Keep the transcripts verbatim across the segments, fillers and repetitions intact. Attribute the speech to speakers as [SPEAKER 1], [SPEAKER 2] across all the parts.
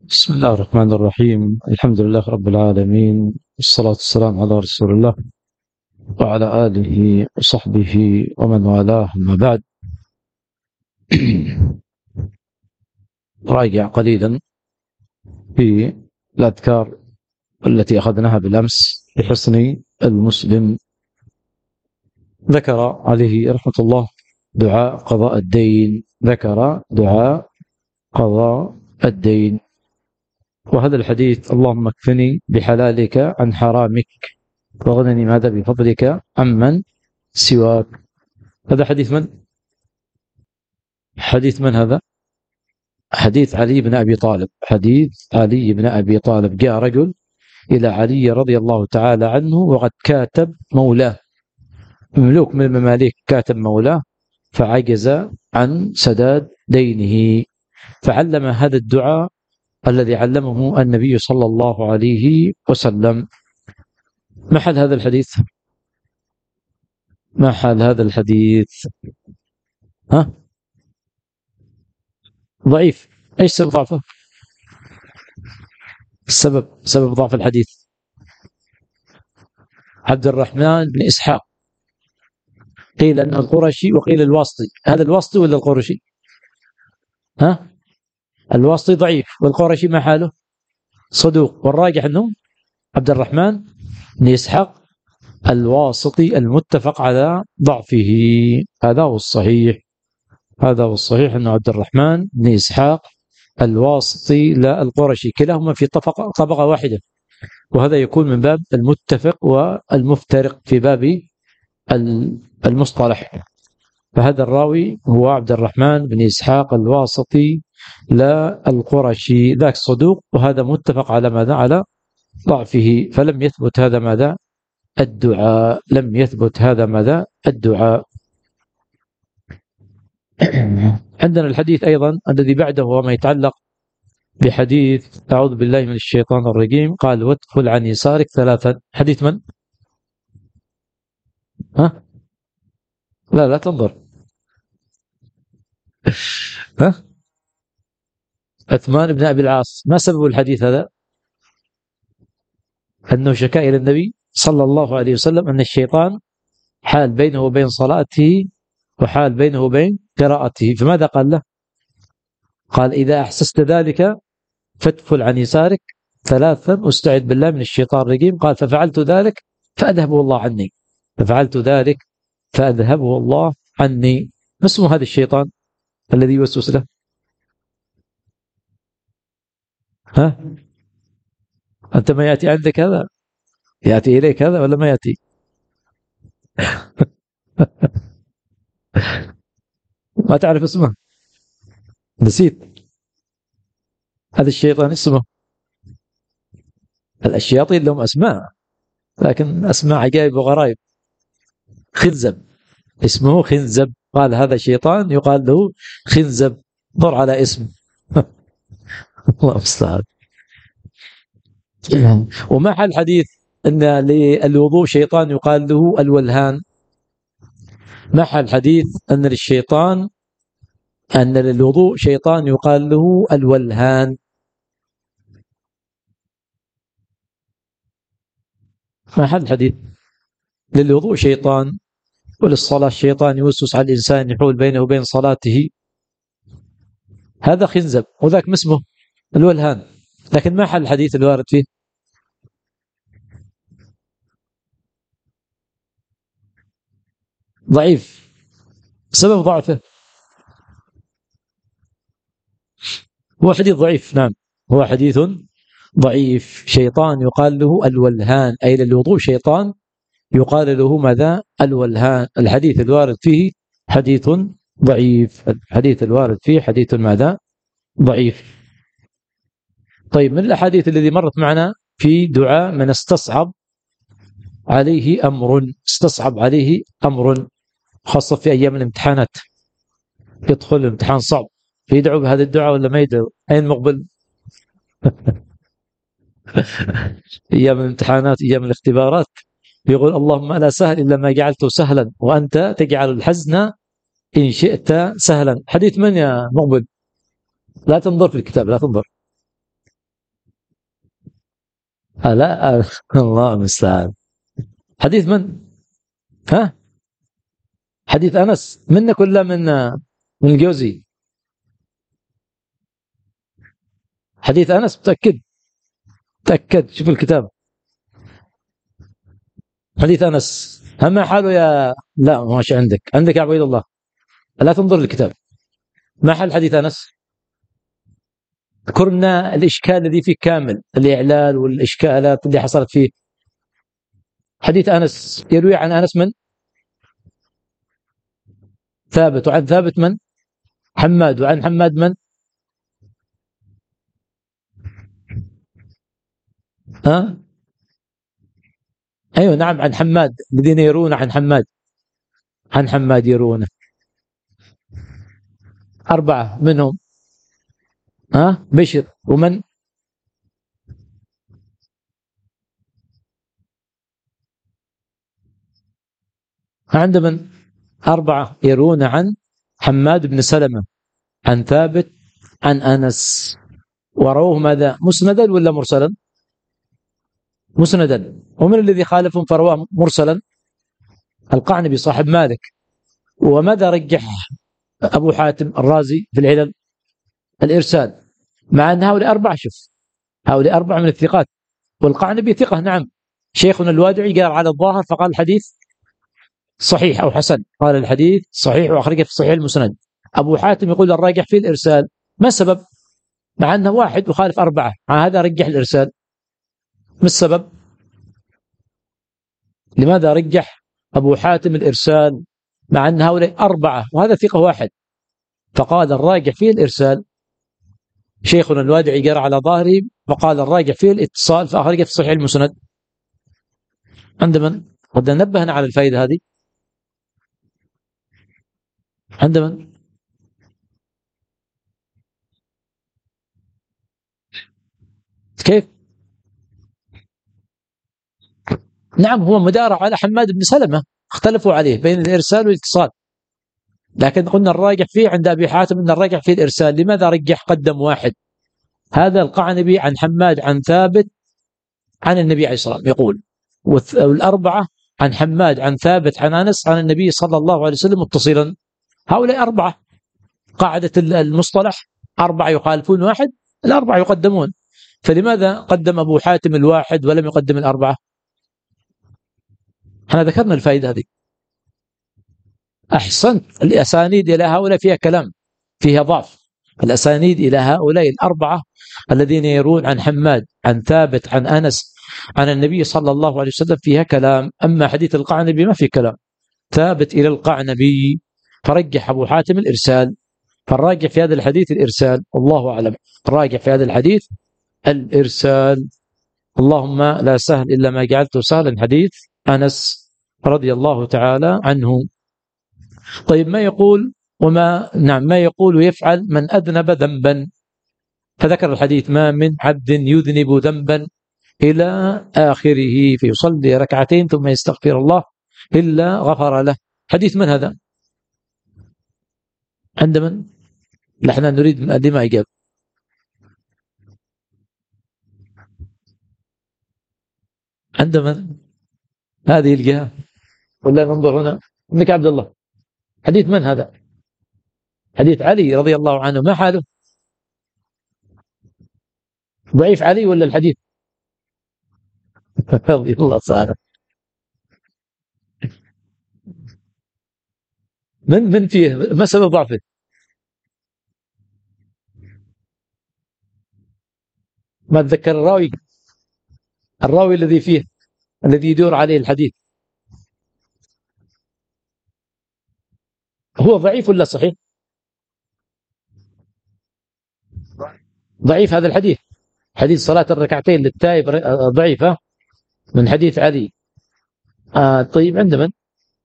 [SPEAKER 1] بسم الله الرحمن الرحيم. الحمد لله رب العالمين، والصلاة والسلام على رسول الله وعلى آله وصحبه ومن والاه. أما بعد، راجع قليلا في الأذكار التي أخذناها بالأمس بحسن المسلم. ذكر عليه رحمة الله دعاء قضاء الدين، ذكر دعاء قضاء الدين. وهذا الحديث: اللهم اكفني بحلالك عن حرامك واغنني ماذا بفضلك عمن سواك. هذا حديث من؟ حديث من هذا؟ حديث علي بن أبي طالب. حديث علي بن أبي طالب. جاء رجل إلى علي رضي الله تعالى عنه وقد كاتب مولاه، مملوك من المماليك كاتب مولاه، فعجز عن سداد دينه، فعلم هذا الدعاء الذي علمه النبي صلى الله عليه وسلم. ما حال هذا الحديث؟ ما حال هذا الحديث؟ ها؟ ضعيف. ايش سبب ضعفه؟ السبب سبب ضعف الحديث: عبد الرحمن بن إسحاق، قيل أنه القرشي وقيل الواسطي. هذا الواسطي ولا القرشي؟ ها؟ الواسطي ضعيف، والقرشي ما حاله؟ صدوق. والراجح أنه عبد الرحمن بن إسحاق الواسطي المتفق على ضعفه. هذا هو الصحيح. هذا هو الصحيح أنه عبد الرحمن بن إسحاق الواسطي لا القرشي، كلاهما في طبقة طبقة واحدة، وهذا يكون من باب المتفق والمفترق في باب المصطلح. فهذا الراوي هو عبد الرحمن بن إسحاق الواسطي لا القرشي، ذاك صدوق، وهذا متفق على ماذا؟ على ضعفه. فلم يثبت هذا ماذا؟ الدعاء. لم يثبت هذا ماذا؟ الدعاء. عندنا الحديث أيضا الذي بعده وما يتعلق بحديث أعوذ بالله من الشيطان الرجيم، قال: وادخل عن يسارك ثلاثا. حديث من؟ ها؟ لا لا تنظر. ها؟ عثمان بن أبي العاص. ما سبب الحديث هذا؟ أنه شكا إلى النبي صلى الله عليه وسلم أن الشيطان حال بينه وبين صلاته وحال بينه وبين قراءته، فماذا قال له؟ قال: إذا أحسست ذلك فادخل عن يسارك ثلاثا واستعذ بالله من الشيطان الرجيم. قال: ففعلت ذلك فأذهبه الله عني. ففعلت ذلك فأذهبه الله عني. ما اسم هذا الشيطان الذي يوسوس له؟ ها؟ أنت ما يأتي عندك هذا؟ يأتي إليك هذا ولا ما يأتي؟ ما تعرف اسمه؟ نسيت. هذا الشيطان اسمه، الشياطين لهم أسماء، لكن أسماء عجائب وغرائب. خنزب، اسمه خنزب. قال هذا شيطان يقال له خنزب. ضر على اسم. الله المستعان. وما حال الحديث أن للوضوء شيطان يقال له الولهان؟ ما حال الحديث أن للشيطان أن للوضوء شيطان يقال له الولهان؟ ما حال الحديث؟ للوضوء شيطان، وللصلاة الشيطان يوسوس على الإنسان يحول بينه وبين صلاته. هذا خنزب، وذاك اسمه الولهان. لكن ما حال الحديث الوارد فيه؟ ضعيف. سبب ضعفه هو حديث ضعيف. نعم، هو حديث ضعيف. شيطان يقال له الولهان، أي للوضوء شيطان يقال له ماذا؟ الولهان. الحديث الوارد فيه حديث ضعيف. الحديث الوارد فيه حديث ماذا؟ ضعيف. طيب، من الأحاديث الذي مرت معنا في دعاء من استصعب عليه أمر، استصعب عليه أمر، خاصة في أيام الامتحانات، يدخل الامتحان صعب، فيدعو بهذا الدعاء ولا ما يدعو؟ أين مقبل؟ أيام الامتحانات، أيام الاختبارات، يقول: اللهم لا سهل إلا ما جعلته سهلا وأنت تجعل الحزن إن شئت سهلا. حديث من يا مقبل؟ لا تنظر في الكتاب، لا تنظر. لا الله المستعان. حديث من؟ ها؟ حديث أنس منك ولا من من الجوزي؟ حديث أنس متأكد؟ تأكد شوف الكتاب. حديث أنس هم حاله يا لا ماشي عندك عندك يا عبيد الله لا تنظر للكتاب. ما حل حديث أنس؟ ذكرنا الإشكال الذي فيه كامل الإعلال والإشكالات اللي حصلت فيه. حديث أنس يروي عن أنس من؟ ثابت. وعن ثابت من؟ حماد. وعن حماد من؟ ها؟ أيوة نعم عن حماد الذين يرون عن حماد. عن حماد يرون أربعة منهم ها بشر ومن؟ عند من؟ أربعة يرون عن حماد بن سلمة عن ثابت عن أنس. وروه ماذا؟ مسندا ولا مرسلا؟ مسندا. ومن الذي خالفهم فرواه مرسلا؟ القعنبي صاحب مالك. وماذا رجح أبو حاتم الرازي في العلل؟ الإرسال. مع أن هؤلاء أربعة شوف هؤلاء أربعة من الثقات والقعنبي ثقة نعم. شيخنا الوادعي قال على الظاهر فقال الحديث صحيح أو حسن. قال الحديث صحيح وأخرجه في صحيح المسند. أبو حاتم يقول الراجح فيه الإرسال. ما السبب؟ مع أنه واحد وخالف أربعة مع هذا رجح الإرسال. ما السبب؟ لماذا رجح أبو حاتم الإرسال مع أن هؤلاء أربعة وهذا ثقة واحد؟ فقال الراجح فيه الإرسال. شيخنا الوادعي قرأ على ظاهره وقال الراجح فيه الاتصال فأخرجه في صحيح المسند. عند من؟ قد نبهنا على الفائدة هذه. عند من؟ كيف؟ نعم هو مدارع على حماد بن سلمة اختلفوا عليه بين الإرسال والاتصال لكن قلنا الراجح فيه عند أبي حاتم أن الراجح فيه الإرسال. لماذا رجح قدم واحد؟ هذا القعنبي عن حماد عن ثابت عن النبي عليه الصلاة والسلام يقول والأربعة عن حماد عن ثابت عن أنس عن النبي صلى الله عليه وسلم متصلا. هؤلاء أربعة قاعدة المصطلح أربعة يخالفون واحد الأربعة يقدمون. فلماذا قدم أبو حاتم الواحد ولم يقدم الأربعة؟ احنا ذكرنا الفائدة هذه. أحسنت. الأسانيد إلى هؤلاء فيها كلام فيها ضعف. الأسانيد إلى هؤلاء الأربعة الذين يرون عن حماد عن ثابت عن أنس عن النبي صلى الله عليه وسلم فيها كلام. أما حديث القعنبي ما في كلام. ثابت إلى القعنبي فرجح أبو حاتم الإرسال. فالراجح في هذا الحديث الإرسال والله أعلم. الراجح في هذا الحديث الإرسال. اللهم لا سهل إلا ما جعلته سهلا. حديث أنس رضي الله تعالى عنه. طيب ما يقول وما نعم ما يقول يفعل من أذنب ذنبا؟ فذكر الحديث ما من عبد يذنب ذنبا إلى آخره فيصلي ركعتين ثم يستغفر الله إلا غفر له. حديث من هذا؟ عند من؟ نحن نريد من أدي ما إجاب. عند من؟ هذه الجهة ولا ننظر هنا؟ ابنك عبد الله. حديث من هذا؟ حديث علي رضي الله عنه. ما حاله؟ ضعيف علي ولا الحديث؟ رضي الله تعالى. من من فيه ما سبب ضعفه؟ ما تذكر الراوي الراوي الذي فيه الذي يدور عليه الحديث هو ضعيف ولا صحيح؟ ضعيف هذا الحديث. حديث صلاة الركعتين للتائب ضعيفة من حديث علي. آه طيب عند من؟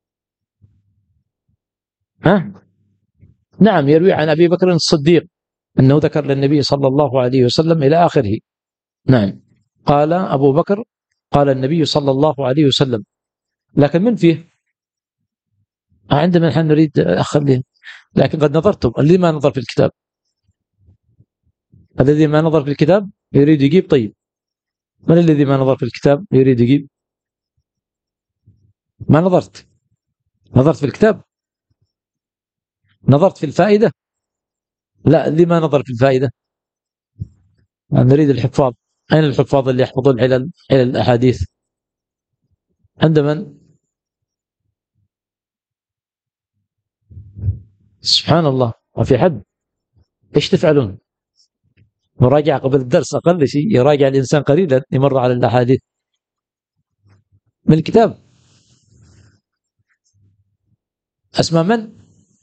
[SPEAKER 1] ها؟ نعم يروي عن أبي بكر الصديق أنه ذكر للنبي صلى الله عليه وسلم إلى آخره. نعم قال أبو بكر قال النبي صلى الله عليه وسلم. لكن من فيه؟ عندما نحن نريد أخليه. لكن قد نظرتم الذي ما نظر في الكتاب الذي ما نظر في الكتاب يريد يجيب. طيب من الذي ما نظر في الكتاب يريد يجيب؟ ما نظرت نظرت في الكتاب؟ نظرت في الفائدة؟ لا، اللي ما نظر في الفائدة نريد الحفاظ. أين الحفاظ اللي يحفظون علل علل الأحاديث؟ عند من؟ سبحان الله، ما في حد. إيش تفعلون؟ مراجعة قبل الدرس أقل شيء يراجع الإنسان قليلا يمر على الأحاديث من الكتاب. أسماء من؟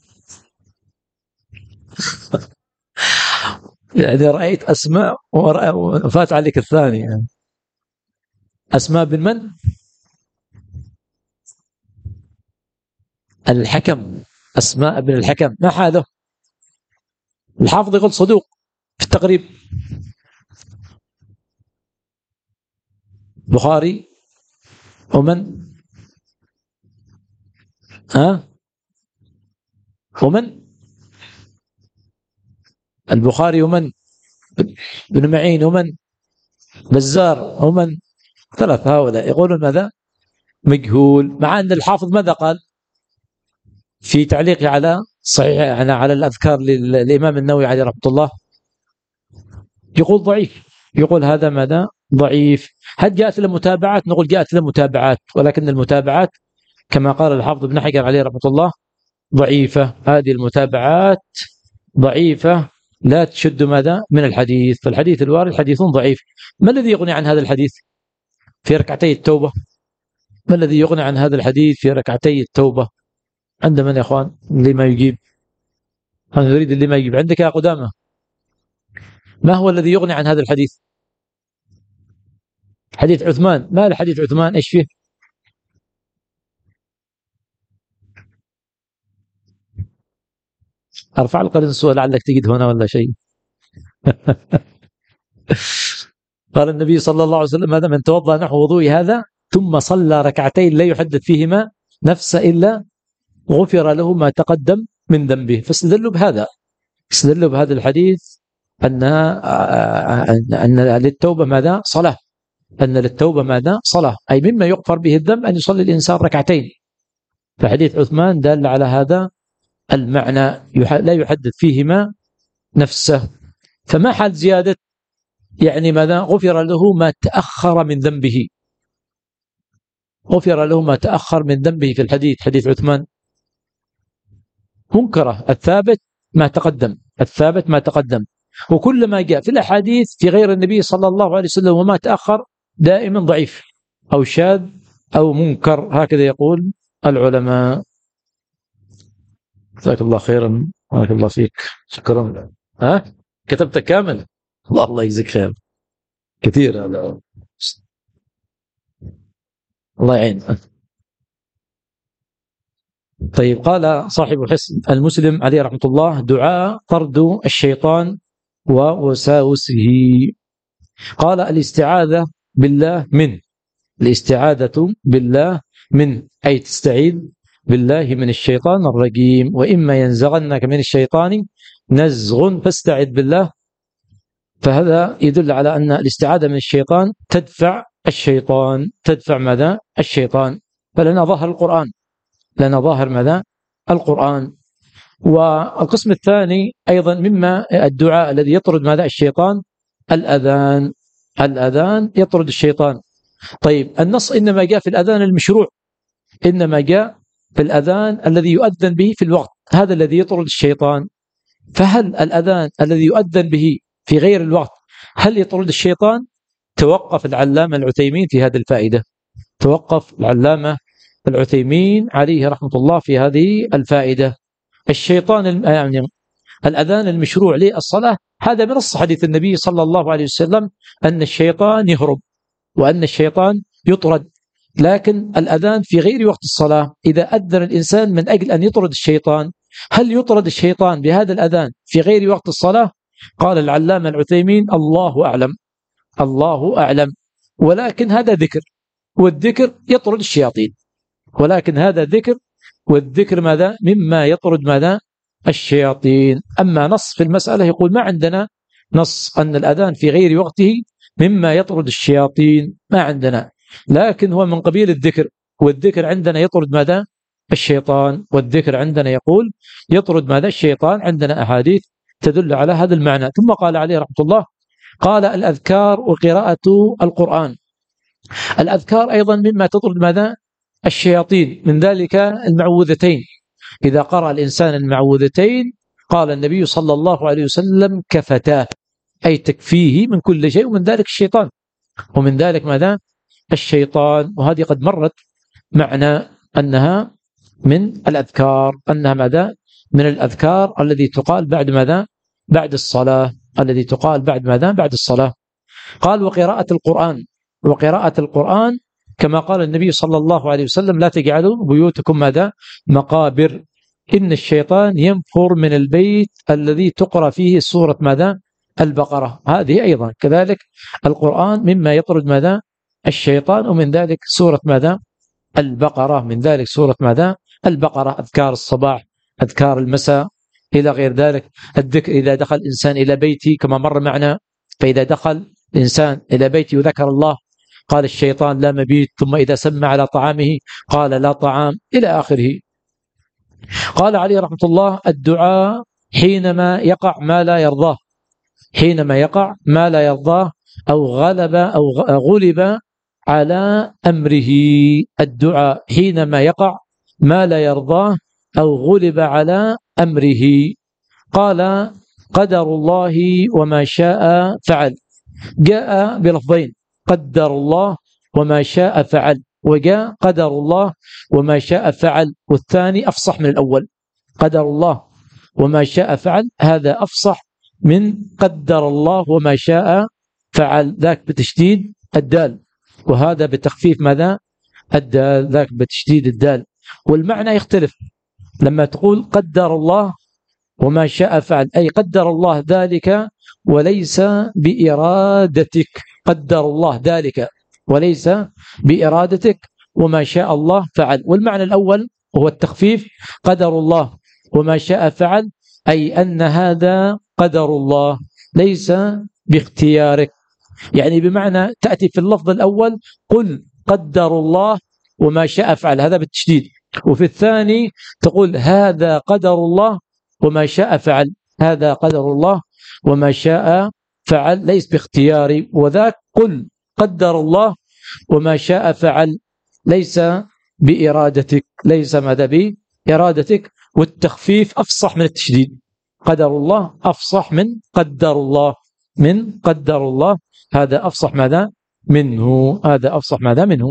[SPEAKER 1] يعني رأيت أسماء وفات عليك الثاني يعني. أسماء بن من؟ الحكم. أسماء بن الحكم، ما حاله؟ الحافظ يقول صدوق في التقريب. بخاري ومن؟ ها؟ ومن؟ البخاري ومن؟ بن معين ومن؟ بزار ومن؟ ثلاث هؤلاء يقولون ماذا؟ مجهول. مع أن الحافظ ماذا قال في تعليقه على صحيح يعني على الأذكار للإمام النووي عليه رحمة الله؟ يقول ضعيف، يقول هذا ماذا؟ ضعيف. هل جاءت له متابعات؟ نقول جاءت له متابعات، ولكن المتابعات كما قال الحافظ ابن حجر عليه رحمة الله ضعيفة. هذه المتابعات ضعيفة لا تشد ماذا؟ من الحديث. فالحديث الوارد حديث ضعيف. ما الذي يغني عن هذا الحديث في ركعتي التوبة؟ ما الذي يغني عن هذا الحديث في ركعتي التوبة؟ عند من يا اخوان اللي ما يجيب؟ انا اريد اللي ما يجيب. عندك يا قدامى؟ ما هو الذي يغني عن هذا الحديث؟ حديث عثمان. ما الحديث عثمان ايش فيه؟ ارفع القرنسوة لعلك تجد هنا ولا شيء. قال النبي صلى الله عليه وسلم هذا من توضأ نحو وضوء هذا ثم صلى ركعتين لا يحدث فيهما نفسه إلا غفر له ما تقدم من ذنبه. فاستدلوا بهذا، استدلوا بهذا الحديث أن أن للتوبة ماذا؟ صلاة. أن للتوبة ماذا؟ صلاة، أي مما يغفر به الذنب أن يصلي الإنسان ركعتين. فحديث عثمان دل على هذا المعنى، لا يحدث فيهما نفسه. فما حال زيادة يعني ماذا؟ غفر له ما تأخر من ذنبه. غفر له ما تأخر من ذنبه في الحديث، حديث عثمان. منكره الثابت ما تقدم، الثابت ما تقدم. وكل ما جاء في الأحاديث في غير النبي صلى الله عليه وسلم وما تأخر دائما ضعيف أو شاذ أو منكر، هكذا يقول العلماء. جزاك الله خيرا، بارك الله فيك، شكرا. ها كتبت كامل؟ الله الله يجزيك خير كثير هذا، الله يعين. طيب، قال صاحب حسن المسلم عليه رحمة الله: دعاء طرد الشيطان ووساوسه. قال: الاستعاذة بالله من الاستعاذة بالله من أي تستعيذ بالله من الشيطان الرجيم. وإما ينزغنك من الشيطان نزغ فاستعذ بالله. فهذا يدل على أن الاستعاذة من الشيطان تدفع الشيطان، تدفع ماذا؟ الشيطان. فلنا ظاهر القرآن، لنا ظاهر ماذا؟ القرآن. والقسم الثاني أيضا مما الدعاء الذي يطرد ماذا؟ الشيطان، الأذان. الأذان يطرد الشيطان. طيب، النص إنما جاء في الأذان المشروع، إنما جاء في الأذان الذي يؤذن به في الوقت، هذا الذي يطرد الشيطان. فهل الأذان الذي يؤذن به في غير الوقت هل يطرد الشيطان؟ توقف العلامة العثيمين في هذه الفائدة، توقف العلامة العثيمين عليه رحمة الله في هذه الفائدة. الشيطان يعني الأذان المشروع للصلاة هذا بنص حديث النبي صلى الله عليه وسلم أن الشيطان يهرب وأن الشيطان يطرد. لكن الأذان في غير وقت الصلاة إذا أذن الإنسان من أجل أن يطرد الشيطان، هل يطرد الشيطان بهذا الأذان في غير وقت الصلاة؟ قال العلامة العثيمين: الله أعلم، الله أعلم. ولكن هذا ذكر، والذكر يطرد الشياطين، ولكن هذا ذكر، والذكر ماذا؟ مما يطرد ماذا؟ الشياطين. أما نص في المسألة يقول ما عندنا نص أن الأذان في غير وقته مما يطرد الشياطين ما عندنا، لكن هو من قبيل الذكر، والذكر عندنا يطرد ماذا؟ الشيطان، والذكر عندنا يقول يطرد ماذا؟ الشيطان. عندنا أحاديث تدل على هذا المعنى. ثم قال عليه رحمة الله، قال الأذكار وقراءة القرآن. الأذكار أيضا مما تطرد ماذا؟ الشياطين، من ذلك المعوذتين. إذا قرأ الإنسان المعوذتين قال النبي صلى الله عليه وسلم كفتاه، أي تكفيه من كل شيء، ومن ذلك الشيطان، ومن ذلك ماذا؟ الشيطان. وهذه قد مرت معنا أنها من الأذكار، أنها ماذا؟ من الأذكار الذي تقال بعد ماذا؟ بعد الصلاة، الذي تقال بعد ماذا؟ بعد الصلاة. قال وقراءة القرآن. وقراءة القرآن كما قال النبي صلى الله عليه وسلم لا تجعلوا بيوتكم ماذا؟ مقابر، إن الشيطان ينفر من البيت الذي تقرأ فيه سورة ماذا؟ البقرة. هذه أيضا كذلك القرآن مما يطرد ماذا؟ الشيطان، ومن ذلك سورة ماذا؟ البقرة، من ذلك سورة ماذا؟ البقرة. أذكار الصباح، أذكار المساء، إلى غير ذلك. الذكر إذا دخل الإنسان إلى بيتي كما مر معنا، فإذا دخل الإنسان إلى بيتي وذكر الله قال الشيطان لا مبيت، ثم إذا سمى على طعامه قال لا طعام، إلى آخره. قال عليه رحمة الله الدعاء حينما يقع ما لا يرضاه، حينما يقع ما لا يرضاه أو غلب أو غلب على أمره. الدعاء حينما يقع ما لا يرضاه أو غلب على أمره. قال قدر الله وما شاء فعل، جاء بلفظين، قدر الله وما شاء فعل، وجاء قدر الله وما شاء فعل، والثاني أفصح من الأول. قدر الله وما شاء فعل هذا أفصح من قدر الله وما شاء فعل، ذاك بتشديد الدال، وهذا بتخفيف ماذا؟ الدال، ذاك بتشديد الدال، والمعنى يختلف. لما تقول قدر الله وما شاء فعل أي قدر الله ذلك وليس بإرادتك، قدر الله ذلك وليس بإرادتك، وما شاء الله فعل. والمعنى الأول هو التخفيف، قدر الله وما شاء فعل أي أن هذا قدر الله ليس باختيارك، يعني بمعنى تأتي في اللفظ الأول قل قدر الله وما شاء فعل، هذا بالتشديد، وفي الثاني تقول هذا قدر الله وما شاء فعل، هذا قدر الله وما شاء فعل ليس باختياري، وذاك قل قدر الله وما شاء فعل ليس بإرادتك، ليس ماذا بإرادتك. والتخفيف أفصح من التشديد، قدر الله أفصح من قدر الله، من قدر الله هذا أفصح ماذا منه، هذا أفصح ماذا منه.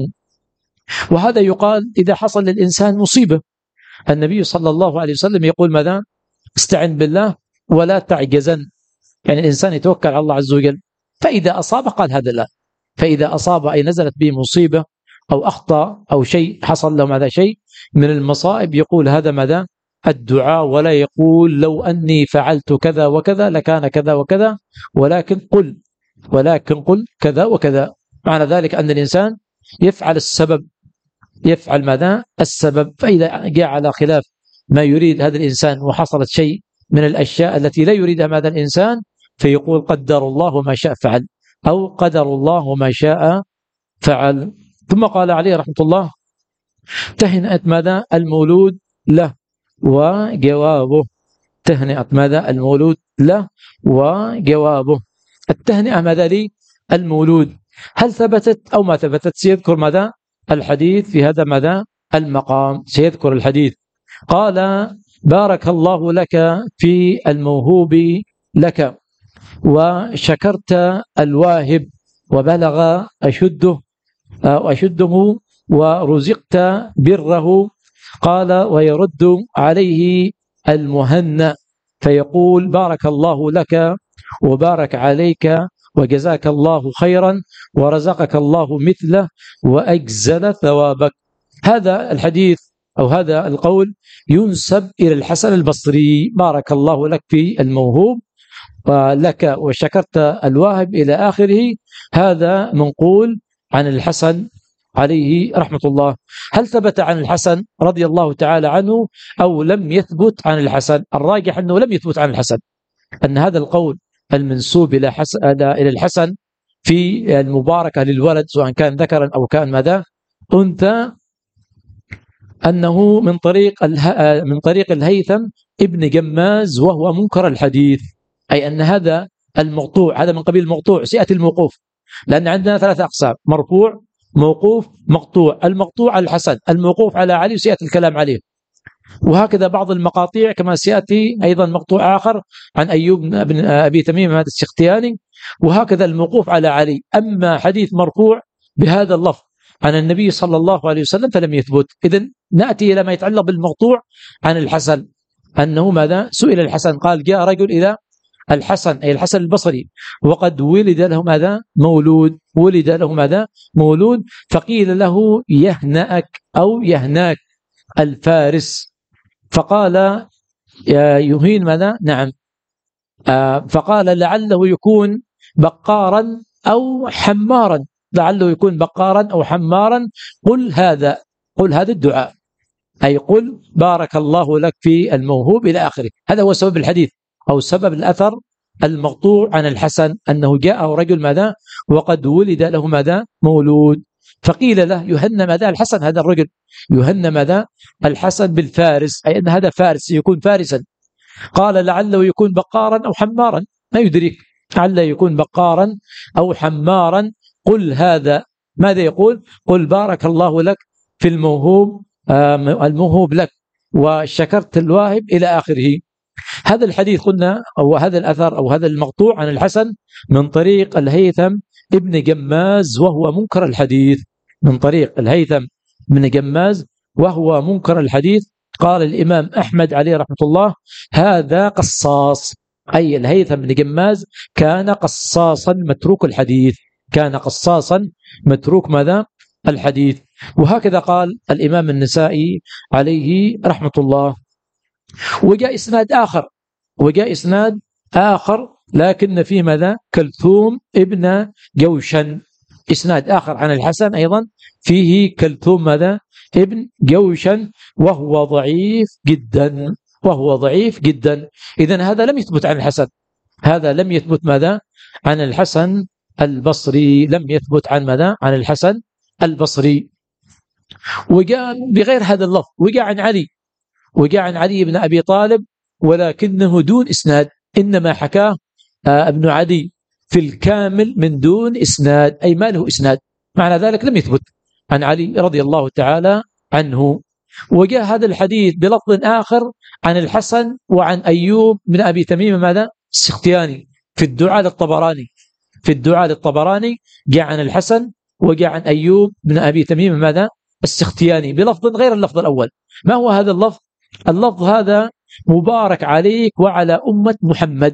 [SPEAKER 1] وهذا يقال إذا حصل للإنسان مصيبة. النبي صلى الله عليه وسلم يقول ماذا؟ استعن بالله ولا تعجزن، يعني الإنسان يتوكل على الله عز وجل، فإذا أصاب قال هذا لا، فإذا أصاب أي نزلت به مصيبة أو أخطأ أو شيء حصل له ماذا شيء من المصائب يقول هذا ماذا؟ الدعاء، ولا يقول لو أني فعلت كذا وكذا لكان كذا وكذا، ولكن قل ولكن قل كذا وكذا. معنى ذلك أن الإنسان يفعل السبب، يفعل ماذا؟ السبب. فإذا جاء على خلاف ما يريد هذا الإنسان وحصلت شيء من الأشياء التي لا يريدها هذا الإنسان فيقول قدر الله وما شاء فعل، أو قدر الله وما شاء فعل. ثم قال عليه رحمة الله تهنئة ماذا؟ المولود له وجوابه، تهنئة ماذا؟ المولود له وجوابه. التهنئة ماذا لي؟ المولود، هل ثبتت أو ما ثبتت؟ سيذكر ماذا؟ الحديث في هذا ماذا؟ المقام، سيذكر الحديث. قال بارك الله لك في الموهوب لك وشكرت الواهب وبلغ أشده أشده ورزقت بره. قال ويرد عليه المهنأ فيقول بارك الله لك وبارك عليك وجزاك الله خيرا ورزقك الله مثله وأجزل ثوابك. هذا الحديث أو هذا القول ينسب إلى الحسن البصري، بارك الله لك في الموهوب لك وشكرت الواهب إلى آخره. هذا منقول عن الحسن عليه رحمة الله. هل ثبت عن الحسن رضي الله تعالى عنه أو لم يثبت عن الحسن؟ الراجح أنه لم يثبت عن الحسن، أن هذا القول المنسوب إلى إلى الحسن في المباركة للولد سواء كان ذكرا أو كان ماذا أنثى، أنه من طريق من طريق الهيثم ابن جماز وهو منكر الحديث، أي أن هذا المقطوع هذا من قبيل المقطوع. سيأتي الموقوف، لأن عندنا ثلاثة أقسام: مرفوع، موقوف، مقطوع. المقطوع على الحسن، الموقوف على علي، وسيأتي الكلام عليه. وهكذا بعض المقاطيع كما سيأتي أيضا مقطوع آخر عن أيوب بن أبي تميم هذا السختياني، وهكذا الموقوف على علي. أما حديث مرفوع بهذا اللفظ عن النبي صلى الله عليه وسلم فلم يثبت. إذن نأتي إلى ما يتعلق بالمقطوع عن الحسن، أنه ماذا؟ سئل الحسن قال: جاء رجل إلى الحسن أي الحسن البصري وقد ولد له ماذا؟ مولود. ولد له ماذا؟ مولود. فقيل له: يهنأك أو يهناك الفارس. فقال: يهين ماذا؟ نعم. آه فقال: لعله يكون بقارا أو حمارا، لعله يكون بقارا أو حمارا. قل هذا، قل هذا الدعاء، أي قل بارك الله لك في الموهوب إلى آخره. هذا هو سبب الحديث أو سبب الأثر المقطوع عن الحسن، أنه جاءه رجل ماذا؟ وقد ولد له ماذا؟ مولود. فقيل له: يهنى ماذا؟ الحسن، هذا الرجل يهنى ماذا؟ الحسن بالفارس، أي أن هذا فارس يكون فارسا. قال: لعله يكون بقارا أو حمارا، ما يدرك، لعله يكون بقارا أو حمارا. قل هذا، ماذا يقول؟ قل بارك الله لك في الموهوب، الموهوب لك وشكرت الواهب إلى آخره. هذا الحديث قلنا، أو هذا الأثر أو هذا المقطوع عن الحسن من طريق الهيثم ابن جماز وهو منكر الحديث، من طريق الهيثم ابن جماز وهو منكر الحديث. قال الإمام أحمد عليه رحمة الله: هذا قصاص، أي الهيثم بن جماز كان قصاصا متروك الحديث، كان قصاصا متروك ماذا؟ الحديث. وهكذا قال الإمام النسائي عليه رحمة الله. وجاء إسناد آخر، وجاء إسناد آخر لكن فيه ماذا؟ كلثوم ابن جوشن، إسناد آخر عن الحسن أيضا فيه كلثوم ماذا؟ ابن جوشن، وهو ضعيف جدا، وهو ضعيف جدا. إذن هذا لم يثبت عن الحسن، هذا لم يثبت ماذا؟ عن الحسن البصري، لم يثبت عن ماذا؟ عن الحسن البصري. وجاء بغير هذا اللفظ، وجاء عن علي، وجاء عن علي بن أبي طالب ولكنه دون إسناد، إنما حكاه ابن عدي في الكامل من دون إسناد، أي ما له إسناد، معنى ذلك لم يثبت عن علي رضي الله تعالى عنه. وجاء هذا الحديث بلفظ آخر عن الحسن وعن أيوب بن أبي تميم ماذا؟ السختياني في الدعاء للطبراني، في الدعاء للطبراني جاء عن الحسن وجاء عن أيوب بن أبي تميم ماذا؟ السختياني بلفظ غير اللفظ الأول. ما هو هذا اللفظ؟ اللفظ هذا: مبارك عليك وعلى أمة محمد،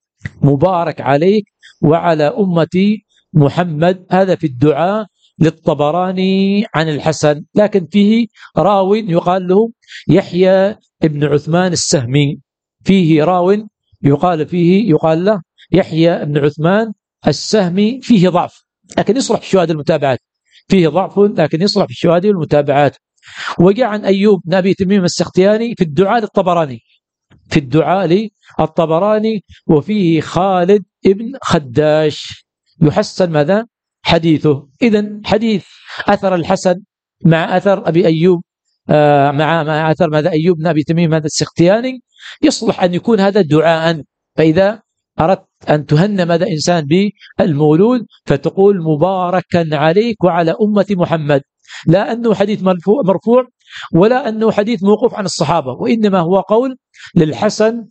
[SPEAKER 1] مبارك عليك وعلى أمة محمد. هذا في الدعاء للطبراني عن الحسن، لكن فيه راو يقال له يحيى بن عثمان السهمي، فيه راو يقال فيه يقال له يحيى بن عثمان السهمي، فيه ضعف لكن يصلح في الشواهد المتابعات، فيه ضعف لكن يصلح في الشواهد والمتابعات. وجاء عن أيوب بن أبي تميم السختياني في الدعاء للطبراني، في الدعاء للطبراني، وفيه خالد ابن خداش يحسن ماذا؟ حديثه. إذن حديث أثر الحسن مع أثر أبي أيوب آه مع مع أثر ماذا؟ أيوب بن أبي تميم هذا السختياني، يصلح أن يكون هذا دعاء. فإذا أردت أن تهنى ماذا إنسان بالمولود فتقول مباركا عليك وعلى أمة محمد، لا أنه حديث مرفوع, مرفوع ولا أنه حديث موقوف عن الصحابة، وإنما هو قول للحسن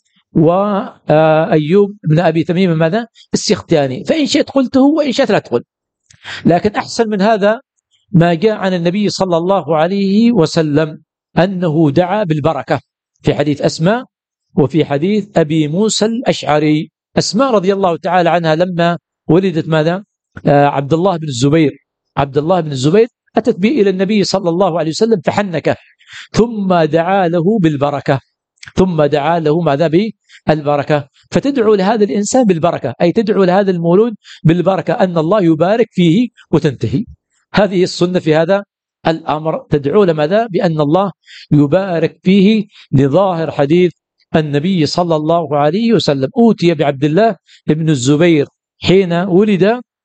[SPEAKER 1] وأيوب بن أبي تميم ماذا؟ السختياني. فإن شئت قلته وإن شئت لا تقول، لكن أحسن من هذا ما جاء عن النبي صلى الله عليه وسلم أنه دعا بالبركة في حديث أسماء وفي حديث أبي موسى الأشعري. أسماء رضي الله تعالى عنها لما ولدت ماذا؟ آه عبد الله بن الزبير، عبد الله بن الزبير أتت به إلى النبي صلى الله عليه وسلم فحنكه، ثم دعا له بالبركة، ثم دعا له ماذا؟ بالبركة. فتدعو لهذا الإنسان بالبركة، أي تدعو لهذا المولود بالبركة، أن الله يبارك فيه وتنتهي. هذه السنة في هذا الأمر، تدعو لماذا؟ بأن الله يبارك فيه، لظاهر حديث النبي صلى الله عليه وسلم: أوتي بعبد الله بن الزبير حين ولد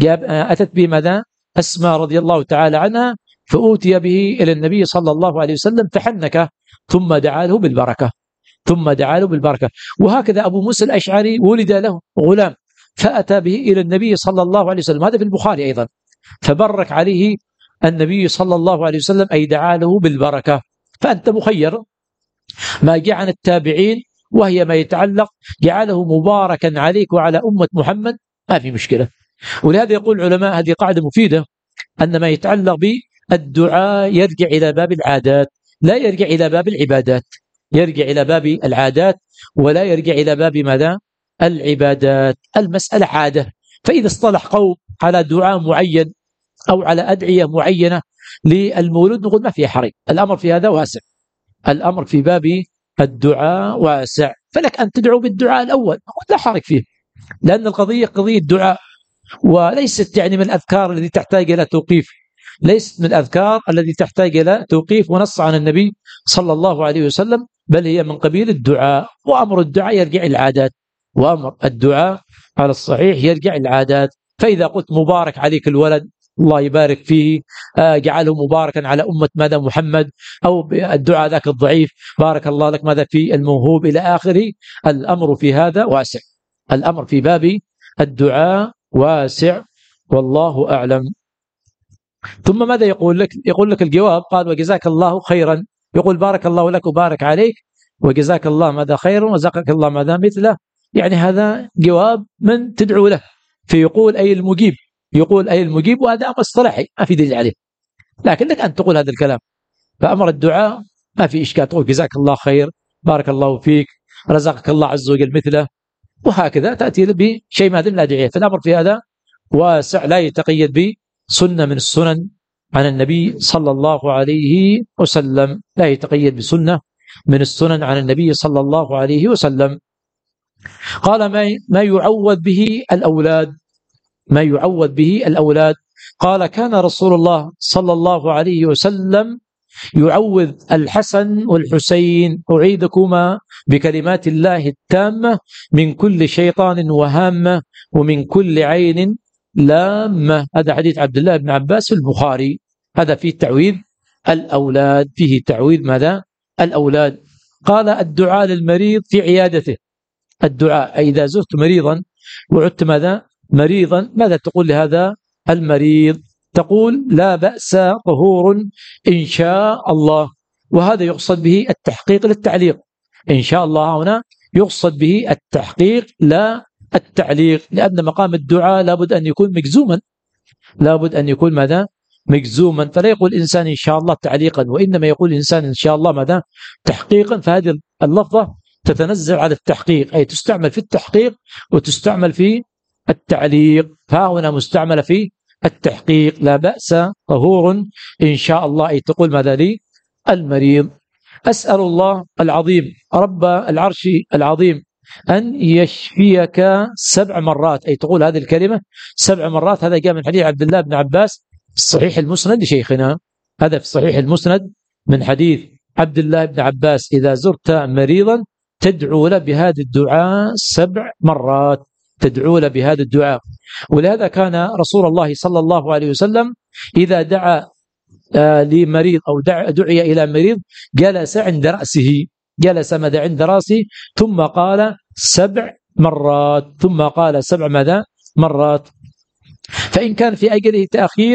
[SPEAKER 1] أتت به ماذا؟ أسماء رضي الله تعالى عنها، فأوتي به إلى النبي صلى الله عليه وسلم فحنكه ثم دعا له بالبركة ثم دعا له بالبركة. وهكذا أبو موسى الأشعري ولد له غلام فأتى به إلى النبي صلى الله عليه وسلم، هذا في البخاري أيضا، فبرك عليه النبي صلى الله عليه وسلم أي دعا له بالبركة. فأنت مخير، ما جاء عن التابعين وهي ما يتعلق جعله مباركا عليك وعلى أمة محمد ما في مشكلة. ولهذا يقول العلماء هذه قاعدة مفيدة، أن ما يتعلق بالدعاء يرجع إلى باب العادات لا يرجع إلى باب العبادات، يرجع إلى باب العادات ولا يرجع إلى باب ماذا؟ العبادات. المسألة عادة، فإذا اصطلح قوم على دعاء معين أو على أدعية معينة للمولود نقول ما فيها حرج، الأمر في هذا واسع، الأمر في باب الدعاء واسع، فلك أن تدعو بالدعاء الأول لا حرج فيه، لأن القضية قضية دعاء وليست يعني من الأذكار التي تحتاج إلى توقيف، ليست من الأذكار التي تحتاج إلى توقيف ونص عن النبي صلى الله عليه وسلم، بل هي من قبيل الدعاء. وأمر الدعاء يرجع العادات، وأمر الدعاء على الصحيح يرجع العادات. فإذا قلت مبارك عليك الولد الله يبارك فيه، جعله مباركا على أمة ماذا محمد، أو الدعاء ذاك الضعيف بارك الله لك ماذا في الموهوب إلى آخره، الأمر في هذا واسع، الأمر في باب الدعاء واسع، والله أعلم. ثم ماذا يقول لك؟ يقول لك الجواب، قال وجزاك الله خيرا، يقول بارك الله لك وبارك عليك وجزاك الله ماذا خيرا وزقك الله ماذا مثله، يعني هذا جواب من تدعو له، فيقول أي المجيب، يقول أي المجيب، وهذا أمر اصطلاحي ما في دليل عليه، لكن لك أن تقول هذا الكلام. فأمر الدعاء ما في إشكال، تقول جزاك الله خير، بارك الله فيك، رزقك الله عز وجل مثله، وهكذا تأتي بشيء ما دل الأدعية. فالأمر في هذا واسع، لا يتقيد بسنة من السنن عن النبي صلى الله عليه وسلم، لا يتقيد بسنة من السنن عن النبي صلى الله عليه وسلم. قال ما ما يعوذ به الأولاد، ما يعوذ به الأولاد، قال كان رسول الله صلى الله عليه وسلم يعوذ الحسن والحسين أعيذكما بكلمات الله التامة من كل شيطان وهامة ومن كل عين لامة. هذا حديث عبد الله بن عباس في البخاري، هذا فيه تعويذ الأولاد، فيه تعويذ ماذا؟ الأولاد. قال الدعاء للمريض في عيادته، الدعاء أي إذا زرت مريضا وعدت ماذا؟ مريضا، ماذا تقول لهذا المريض؟ تقول لا بأس طهور إن شاء الله، وهذا يقصد به التحقيق للتعليق، إن شاء الله هنا يقصد به التحقيق لا التعليق، لأن مقام الدعاء لابد أن يكون مجزوما، لابد أن يكون ماذا؟ مجزوما، فلا يقول إنسان إن شاء الله تعليقا، وإنما يقول إنسان إن شاء الله ماذا؟ تحقيقا. فهذه اللفظة تتنزل على التحقيق، أي تستعمل في التحقيق وتستعمل في التعليق، فهنا مستعملة في التحقيق، لا بأس طهور إن شاء الله، أي تقول ماذا لي المريض؟ أسأل الله العظيم رب العرش العظيم أن يشفيك سبع مرات، أي تقول هذه الكلمة سبع مرات. هذا جاء من حديث عبد الله بن عباس الصحيح المسند لشيخنا، هذا في صحيح المسند من حديث عبد الله بن عباس، إذا زرت مريضا تدعو له بهذا الدعاء سبع مرات، تدعو له بهذا الدعاء. ولهذا كان رسول الله صلى الله عليه وسلم إذا دعا لمريض أو دع دعي إلى مريض جلس عند رأسه، جلس ماذا؟ عند رأسه، ثم قال سبع مرات، ثم قال سبع ماذا؟ مرات. فإن كان في أجله تأخير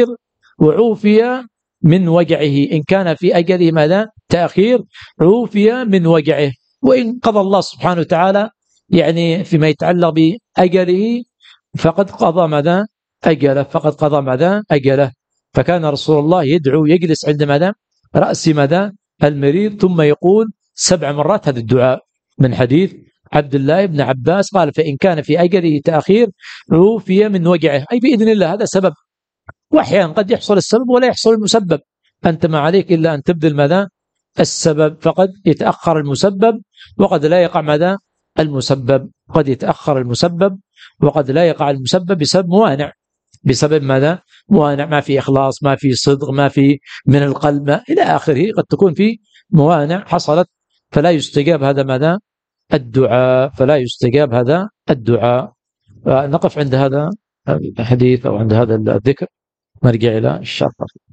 [SPEAKER 1] وعوفي من وجعه، إن كان في أجله ماذا؟ تأخير عوفي من وجعه، وإن قضى الله سبحانه وتعالى يعني فيما يتعلق بأجله فقد قضى ماذا؟ أجله، فقد قضى ماذا؟ أجله. فكان رسول الله يدعو يجلس عند ماذا؟ رأس ماذا؟ المريض، ثم يقول سبع مرات هذا الدعاء، من حديث عبد الله بن عباس قال فإن كان في أجله تأخير عوفي من وجعه، أي بإذن الله، هذا سبب، وأحيانا قد يحصل السبب ولا يحصل المسبب، أنت ما عليك إلا أن تبذل ماذا؟ السبب، فقد يتأخر المسبب وقد لا يقع ماذا؟ المسبب، قد يتأخر المسبب وقد لا يقع المسبب بسبب موانع، بسبب ماذا؟ موانع، ما في إخلاص، ما في صدق، ما في من القلب، ما إلى آخره، قد تكون في موانع حصلت فلا يستجاب هذا ماذا؟ الدعاء، فلا يستجاب هذا الدعاء. نقف عند هذا الحديث أو عند هذا الذكر نرجع إلى الشرح.